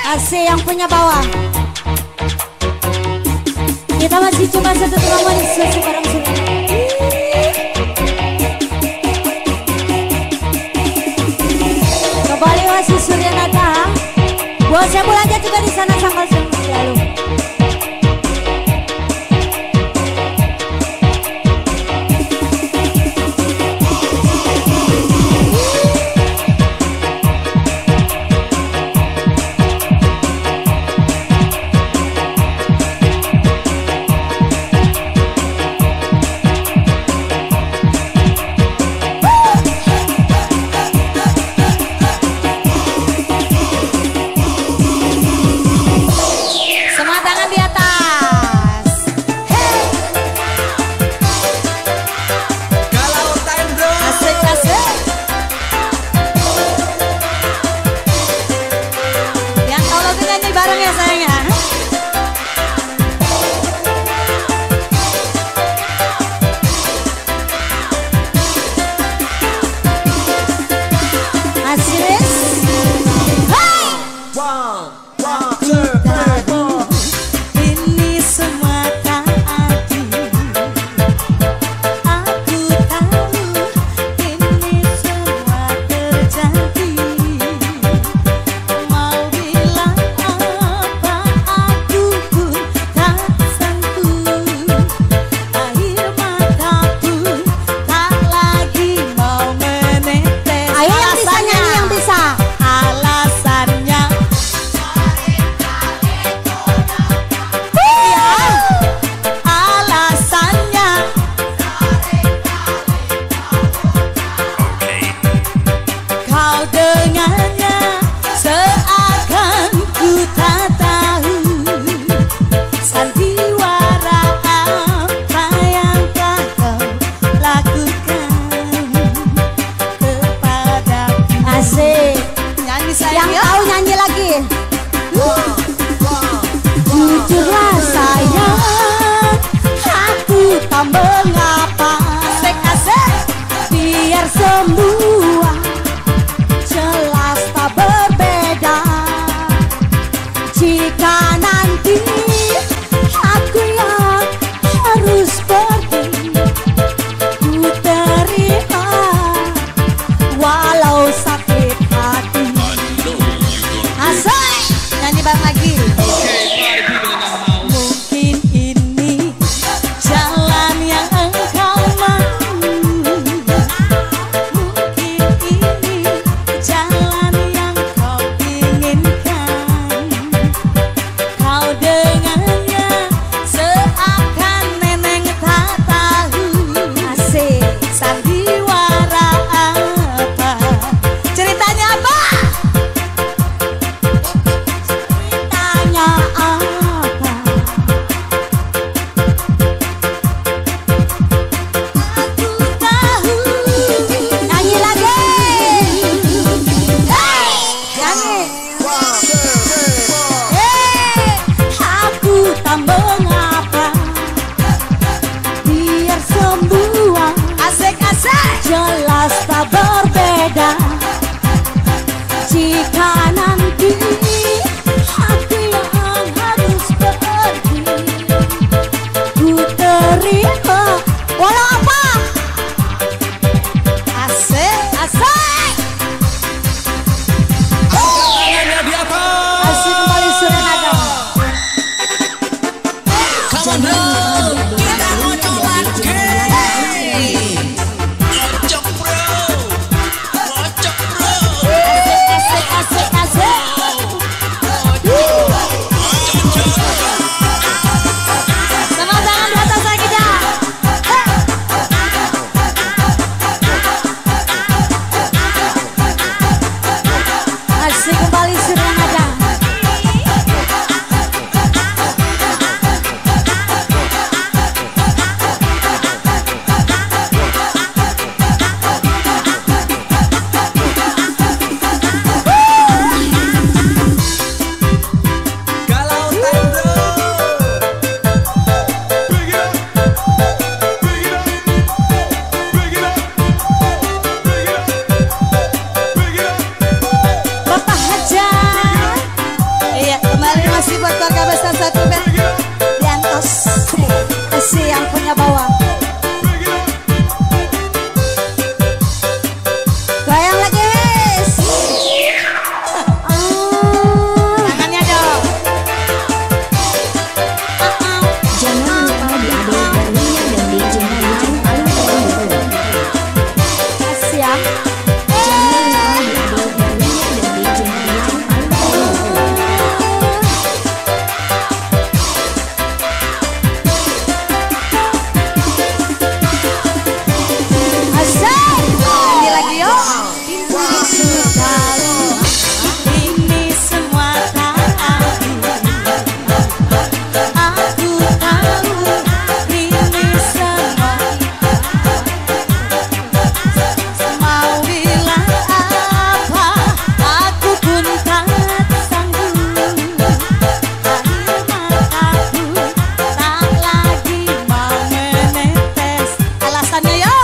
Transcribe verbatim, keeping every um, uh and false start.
Asik yang punya bawah. Kita masih cuma satu teman susu bareng sini. Kembali masih Surya Nata. Buat saya aja juga di sana sangkal selalu. Bareng ya sayang ya. Asis. Hai. One, one, two, three, four. Ini semua tak adil. Aku tahu ini semua terjadi. Mau bilang yang tahu nyanyi lagi. Jujurlah sayang, aku tak mengapa. Biar semua jelas tak berbeda. Jika nanti aku yang harus pergi, ku terima walau sakit hati. Asal nyanyi bareng lagi. Mungkin ini jalan yang engkau mau. Mungkin ini jalan yang kau inginkan. Kau dengannya seakan neneng tak tahu. Asik. Sandiwara apa? Ceritanya apa? Jelas tak berbeda. Jika nanti aku yang harus pergi, ku terima walau apa. Asik, asik. Asik kembali Surya Nata. Come on, kita mau coba kembali Surya Nata. Bapak Hajar kesempatannya ya.